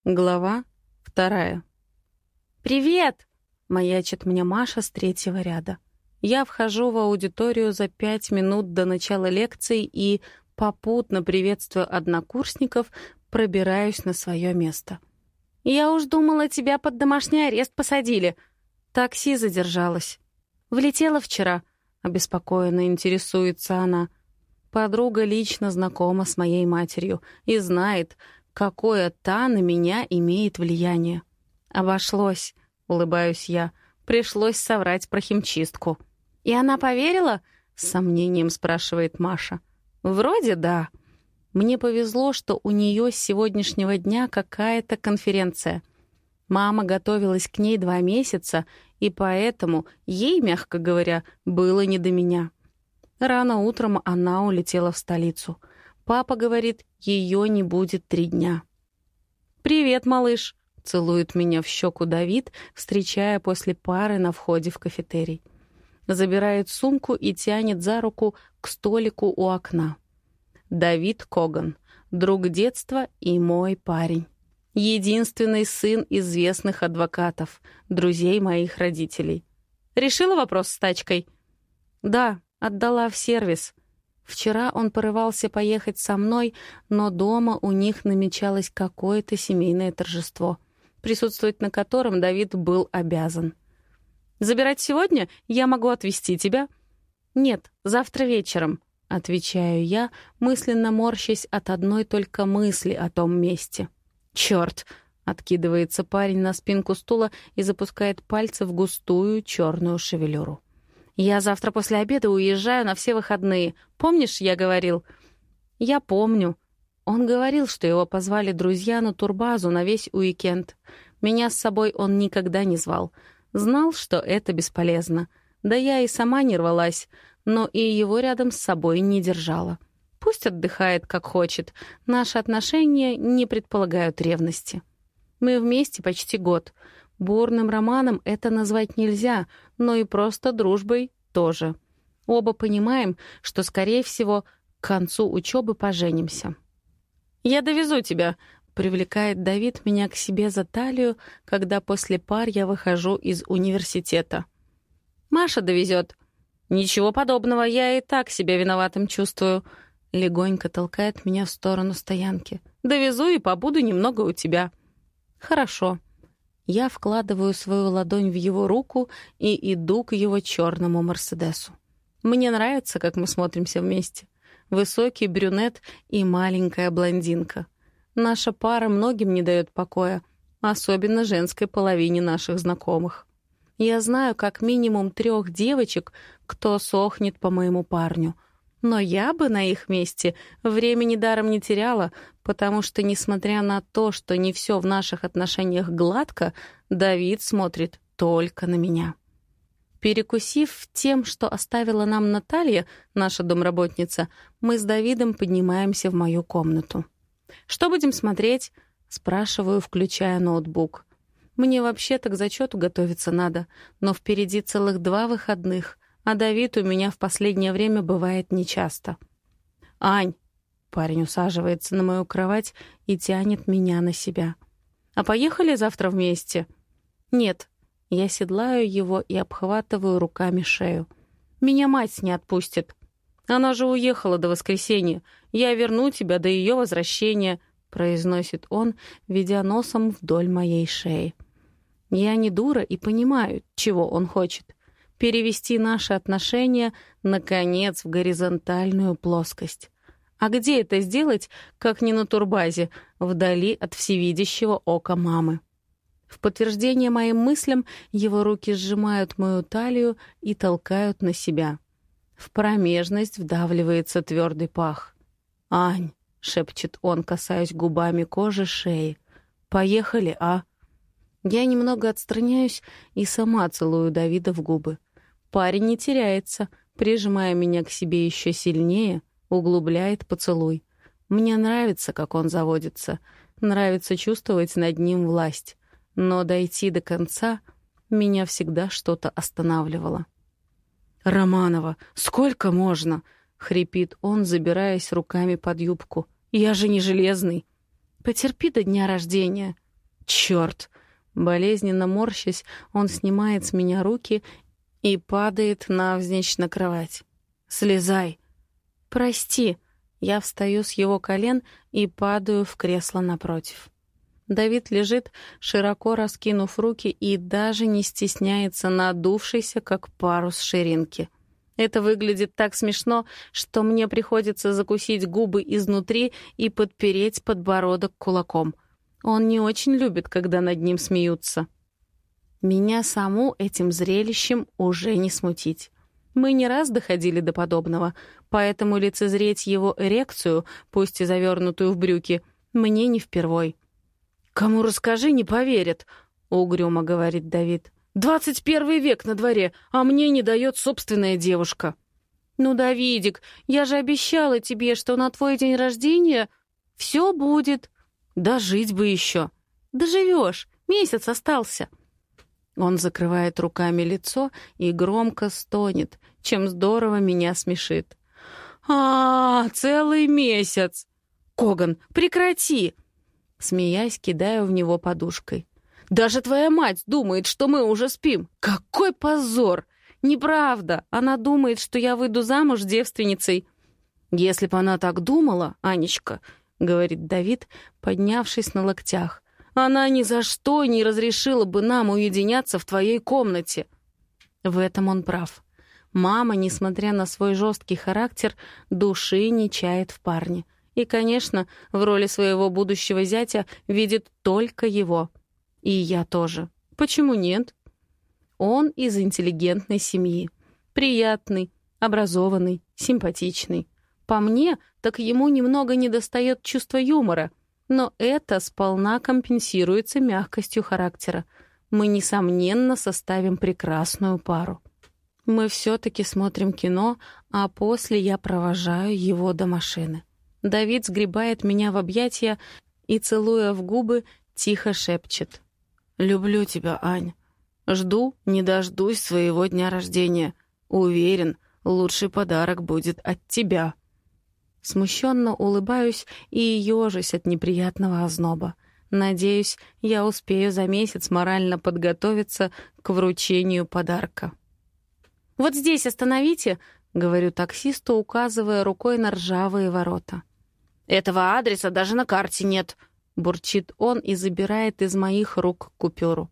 Глава 2. «Привет!» — маячит мне Маша с третьего ряда. Я вхожу в аудиторию за 5 минут до начала лекции и, попутно приветствуя однокурсников, пробираюсь на свое место. «Я уж думала, тебя под домашний арест посадили. Такси задержалось. Влетела вчера», — обеспокоенно интересуется она. Подруга лично знакома с моей матерью и знает, какое та на меня имеет влияние. «Обошлось», — улыбаюсь я. «Пришлось соврать про химчистку». «И она поверила?» — с сомнением спрашивает Маша. «Вроде да. Мне повезло, что у нее с сегодняшнего дня какая-то конференция. Мама готовилась к ней 2 месяца, и поэтому ей, мягко говоря, было не до меня. Рано утром она улетела в столицу. Папа говорит, ее не будет 3 дня. «Привет, малыш!» — целует меня в щеку Давид, встречая после пары на входе в кафетерий. Забирает сумку и тянет за руку к столику у окна. Давид Коган, друг детства и мой парень. Единственный сын известных адвокатов, друзей моих родителей. «Решила вопрос с тачкой?» «Да, отдала в сервис. Вчера он порывался поехать со мной, но дома у них намечалось какое-то семейное торжество, присутствовать на котором Давид был обязан. «Забирать сегодня? Я могу отвезти тебя?» «Нет, завтра вечером», — отвечаю я, мысленно морщась от одной только мысли о том месте. «Чёрт!» — откидывается парень на спинку стула и запускает пальцы в густую черную шевелюру. «Я завтра после обеда уезжаю на все выходные. Помнишь, я говорил?» «Я помню». Он говорил, что его позвали друзья на турбазу на весь уикенд. Меня с собой он никогда не звал. Знал, что это бесполезно. Да я и сама не рвалась, но и его рядом с собой не держала. Пусть отдыхает, как хочет. Наши отношения не предполагают ревности. Мы вместе почти год. Бурным романом это назвать нельзя, но и просто дружбой тоже. Оба понимаем, что, скорее всего, к концу учебы поженимся. «Я довезу тебя», — привлекает Давид меня к себе за талию, когда после пар я выхожу из университета. «Маша довезет». «Ничего подобного, я и так себя виноватым чувствую», — легонько толкает меня в сторону стоянки. «Довезу и побуду немного у тебя». «Хорошо». Я вкладываю свою ладонь в его руку и иду к его черному Мерседесу. Мне нравится, как мы смотримся вместе. Высокий брюнет и маленькая блондинка. Наша пара многим не дает покоя, особенно женской половине наших знакомых. Я знаю как минимум 3 девочек, кто сохнет по моему парню. Но я бы на их месте времени даром не теряла, потому что, несмотря на то, что не все в наших отношениях гладко, Давид смотрит только на меня. Перекусив тем, что оставила нам Наталья, наша домработница, мы с Давидом поднимаемся в мою комнату. «Что будем смотреть?» — спрашиваю, включая ноутбук. Мне вообще-то к зачету готовиться надо, но впереди целых 2 выходных, а Давид у меня в последнее время бывает нечасто. «Ань!» — парень усаживается на мою кровать и тянет меня на себя. «А поехали завтра вместе?» «Нет». Я седлаю его и обхватываю руками шею. «Меня мать не отпустит». «Она же уехала до воскресенья. Я верну тебя до ее возвращения», — произносит он, ведя носом вдоль моей шеи. Я не дура и понимаю, чего он хочет. Перевести наши отношения, наконец, в горизонтальную плоскость. А где это сделать, как не на турбазе, вдали от всевидящего ока мамы? В подтверждение моим мыслям его руки сжимают мою талию и толкают на себя. В промежность вдавливается твердый пах. «Ань», — шепчет он, касаясь губами кожи шеи, — «поехали, а?» Я немного отстраняюсь и сама целую Давида в губы. Парень не теряется, прижимая меня к себе еще сильнее, углубляет поцелуй. Мне нравится, как он заводится, нравится чувствовать над ним власть. Но дойти до конца меня всегда что-то останавливало. «Романова, сколько можно?» — хрипит он, забираясь руками под юбку. «Я же не железный». «Потерпи до дня рождения». Черт! Болезненно морщась, он снимает с меня руки и падает навзничь на кровать. «Слезай!» «Прости!» Я встаю с его колен и падаю в кресло напротив. Давид лежит, широко раскинув руки, и даже не стесняется надувшейся, как парус ширинки. Это выглядит так смешно, что мне приходится закусить губы изнутри и подпереть подбородок кулаком. Он не очень любит, когда над ним смеются. Меня саму этим зрелищем уже не смутить. Мы не раз доходили до подобного, поэтому лицезреть его эрекцию, пусть и завернутую в брюки, мне не впервой. «Кому расскажи, не поверят», — угрюмо говорит Давид. 21 век на дворе, а мне не дает собственная девушка». «Ну, Давидик, я же обещала тебе, что на твой день рождения все будет». «Да жить бы еще». «Доживешь, месяц остался». Он закрывает руками лицо и громко стонет, чем здорово меня смешит. Целый месяц! Коган, прекрати!» Смеясь, кидаю в него подушкой. «Даже твоя мать думает, что мы уже спим. Какой позор! Неправда! Она думает, что я выйду замуж девственницей». «Если бы она так думала, Анечка, — говорит Давид, поднявшись на локтях, — она ни за что не разрешила бы нам уединяться в твоей комнате». В этом он прав. Мама, несмотря на свой жесткий характер, души не чает в парне. И, конечно, в роли своего будущего зятя видит только его. И я тоже. Почему нет? Он из интеллигентной семьи. Приятный, образованный, симпатичный. По мне, так ему немного недостает чувства юмора. Но это сполна компенсируется мягкостью характера. Мы, несомненно, составим прекрасную пару. Мы все-таки смотрим кино, а после я провожаю его до машины. Давид сгребает меня в объятия и, целуя в губы, тихо шепчет. «Люблю тебя, Ань. Жду, не дождусь своего дня рождения. Уверен, лучший подарок будет от тебя». Смущенно улыбаюсь и ежусь от неприятного озноба. Надеюсь, я успею за месяц морально подготовиться к вручению подарка. «Вот здесь остановите», — говорю таксисту, указывая рукой на ржавые ворота. «Этого адреса даже на карте нет», — бурчит он и забирает из моих рук купюру.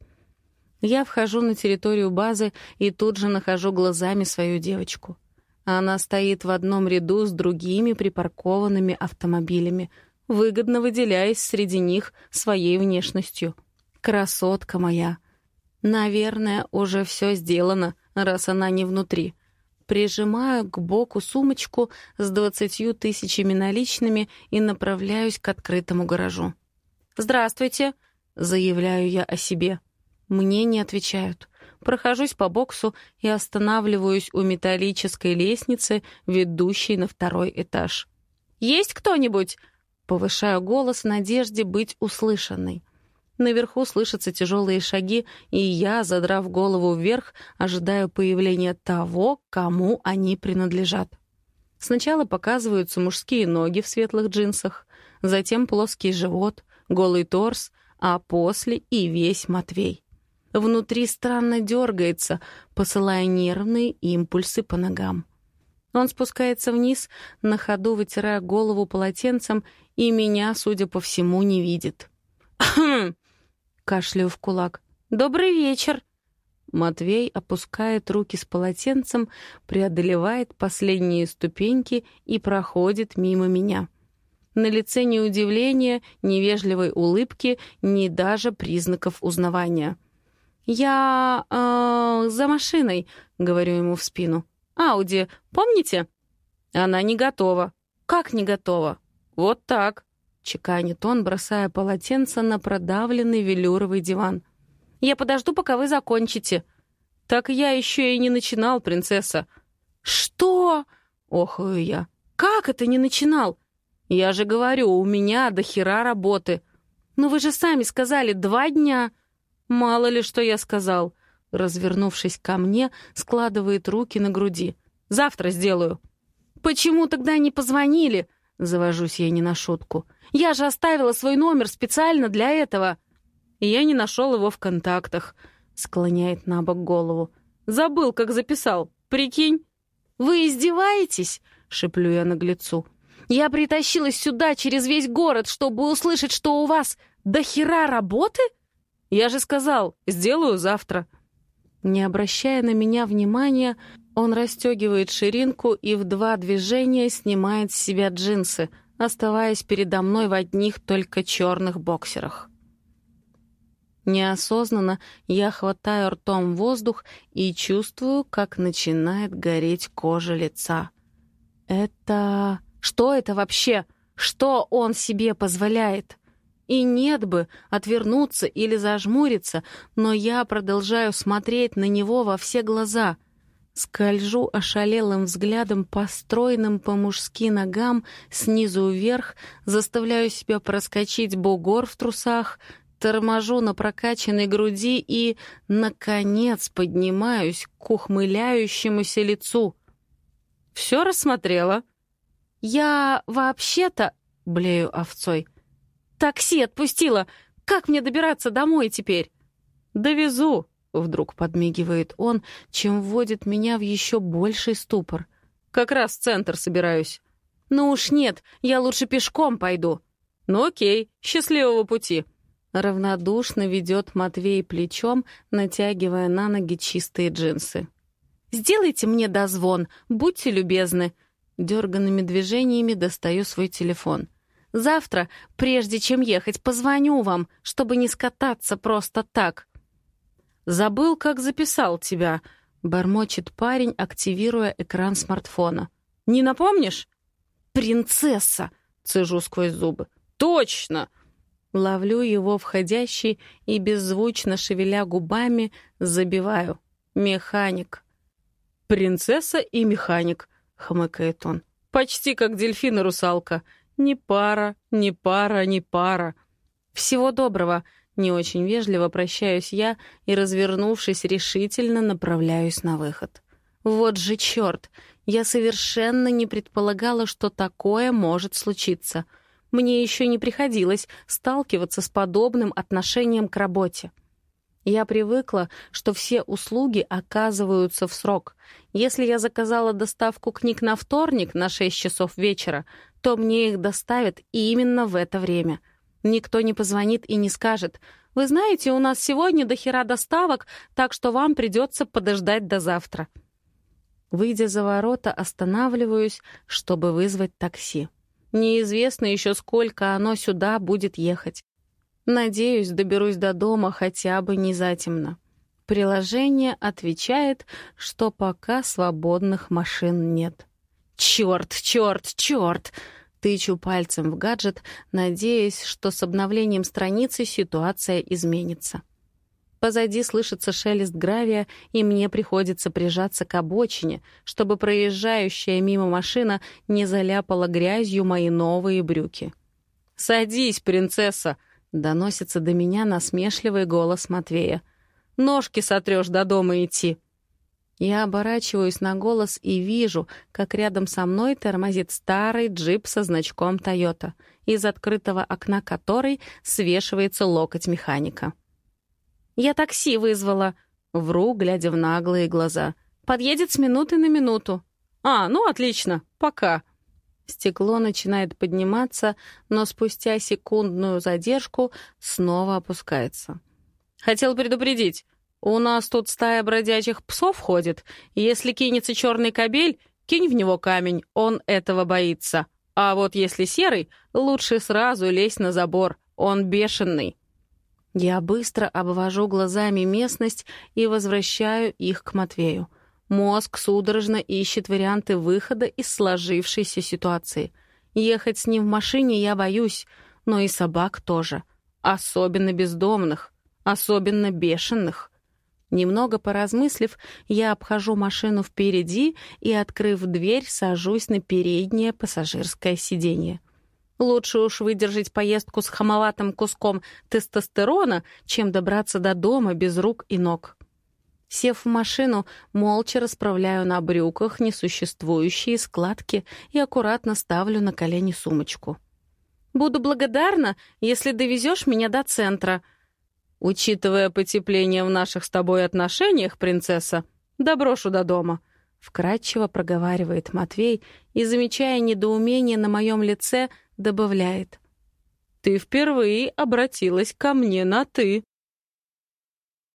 Я вхожу на территорию базы и тут же нахожу глазами свою девочку. Она стоит в одном ряду с другими припаркованными автомобилями, выгодно выделяясь среди них своей внешностью. Красотка моя. Наверное, уже все сделано, раз она не внутри. Прижимаю к боку сумочку с 20 000 наличными и направляюсь к открытому гаражу. «Здравствуйте», — заявляю я о себе. Мне не отвечают. Прохожусь по боксу и останавливаюсь у металлической лестницы, ведущей на 2-й этаж. «Есть кто-нибудь?» Повышаю голос в надежде быть услышанной. Наверху слышатся тяжелые шаги, и я, задрав голову вверх, ожидаю появления того, кому они принадлежат. Сначала показываются мужские ноги в светлых джинсах, затем плоский живот, голый торс, а после и весь Матвей. Внутри странно дергается, посылая нервные импульсы по ногам. Он спускается вниз, на ходу вытирая голову полотенцем, и меня, судя по всему, не видит. «Хм!» — кашляю в кулак. «Добрый вечер!» Матвей опускает руки с полотенцем, преодолевает последние ступеньки и проходит мимо меня. На лице ни удивления, ни вежливой улыбки, ни даже признаков узнавания. «Я... за машиной», — говорю ему в спину. «Ауди, помните?» «Она не готова». «Как не готова?» «Вот так», — чеканит он, бросая полотенце на продавленный велюровый диван. «Я подожду, пока вы закончите». «Так я еще и не начинал, принцесса». «Что?» — охаю я. «Как это не начинал?» «Я же говорю, у меня до хера работы». «Но вы же сами сказали 2 дня». «Мало ли, что я сказал». Развернувшись ко мне, складывает руки на груди. «Завтра сделаю». «Почему тогда не позвонили?» Завожусь я не на шутку. «Я же оставила свой номер специально для этого». и я не нашел его в контактах. Склоняет на бок голову. Забыл, как записал. Прикинь? Вы издеваетесь? Шеплю я наглецу. Я притащилась сюда через весь город, чтобы услышать, что у вас до хера работы? Я же сказал, сделаю завтра. Не обращая на меня внимания, он расстегивает ширинку и в 2 движения снимает с себя джинсы, оставаясь передо мной в одних только черных боксерах. Неосознанно я хватаю ртом воздух и чувствую, как начинает гореть кожа лица. Это... Что это вообще? Что он себе позволяет? И нет бы отвернуться или зажмуриться, но я продолжаю смотреть на него во все глаза. Скольжу ошалелым взглядом по стройным по-мужски ногам снизу вверх, заставляю себя проскочить бугор в трусах, торможу на прокачанной груди и, наконец, поднимаюсь к ухмыляющемуся лицу. «Все рассмотрела?» «Я вообще-то...» — блею овцой. «Такси отпустила! Как мне добираться домой теперь?» «Довезу!» — вдруг подмигивает он, чем вводит меня в еще больший ступор. «Как раз в центр собираюсь». «Ну уж нет, я лучше пешком пойду». «Ну окей, счастливого пути!» Равнодушно ведет Матвей плечом, натягивая на ноги чистые джинсы. «Сделайте мне дозвон, будьте любезны». Дерганными движениями достаю свой телефон. «Завтра, прежде чем ехать, позвоню вам, чтобы не скататься просто так». «Забыл, как записал тебя», — бормочет парень, активируя экран смартфона. «Не напомнишь?» «Принцесса!» — цежу сквозь зубы. «Точно!» Ловлю его входящий и, беззвучно шевеля губами, забиваю. «Механик». «Принцесса и механик», — хмыкает он. «Почти как дельфин и русалка. Ни пара, ни пара, ни пара». «Всего доброго», — не очень вежливо прощаюсь я и, развернувшись, решительно направляюсь на выход. Вот же черт! Я совершенно не предполагала, что такое может случиться. Мне еще не приходилось сталкиваться с подобным отношением к работе. Я привыкла, что все услуги оказываются в срок. Если я заказала доставку книг на вторник на 6 часов вечера, то мне их доставят именно в это время. Никто не позвонит и не скажет: «Вы знаете, у нас сегодня до хера доставок, так что вам придется подождать до завтра». Выйдя за ворота, останавливаюсь, чтобы вызвать такси. Неизвестно еще, сколько оно сюда будет ехать. Надеюсь, доберусь до дома хотя бы не затемно. Приложение отвечает, что пока свободных машин нет. «Черт, черт, черт!» Тычу пальцем в гаджет, надеясь, что с обновлением страницы ситуация изменится. Позади слышится шелест гравия, и мне приходится прижаться к обочине, чтобы проезжающая мимо машина не заляпала грязью мои новые брюки. «Садись, принцесса!» — доносится до меня насмешливый голос Матвея. «Ножки сотрешь до дома идти!» Я оборачиваюсь на голос и вижу, как рядом со мной тормозит старый джип со значком «Тойота», из открытого окна которой свешивается локоть механика. «Я такси вызвала», — вру, глядя в наглые глаза. «Подъедет с минуты на минуту». «А, ну отлично, пока». Стекло начинает подниматься, но спустя секундную задержку снова опускается. «Хотел предупредить. У нас тут стая бродячих псов ходит. Если кинется черный кобель, кинь в него камень, он этого боится. А вот если серый, лучше сразу лезь на забор, он бешеный». Я быстро обвожу глазами местность и возвращаю их к Матвею. Мозг судорожно ищет варианты выхода из сложившейся ситуации. Ехать с ним в машине я боюсь, но и собак тоже. Особенно бездомных, особенно бешеных. Немного поразмыслив, я обхожу машину впереди и, открыв дверь, сажусь на переднее пассажирское сиденье. Лучше уж выдержать поездку с хамоватым куском тестостерона, чем добраться до дома без рук и ног. Сев в машину, молча расправляю на брюках несуществующие складки и аккуратно ставлю на колени сумочку. «Буду благодарна, если довезешь меня до центра». «Учитывая потепление в наших с тобой отношениях, принцесса, доброшу до дома», — вкратчиво проговаривает Матвей и, замечая недоумение на моем лице, добавляет. «Ты впервые обратилась ко мне на «ты».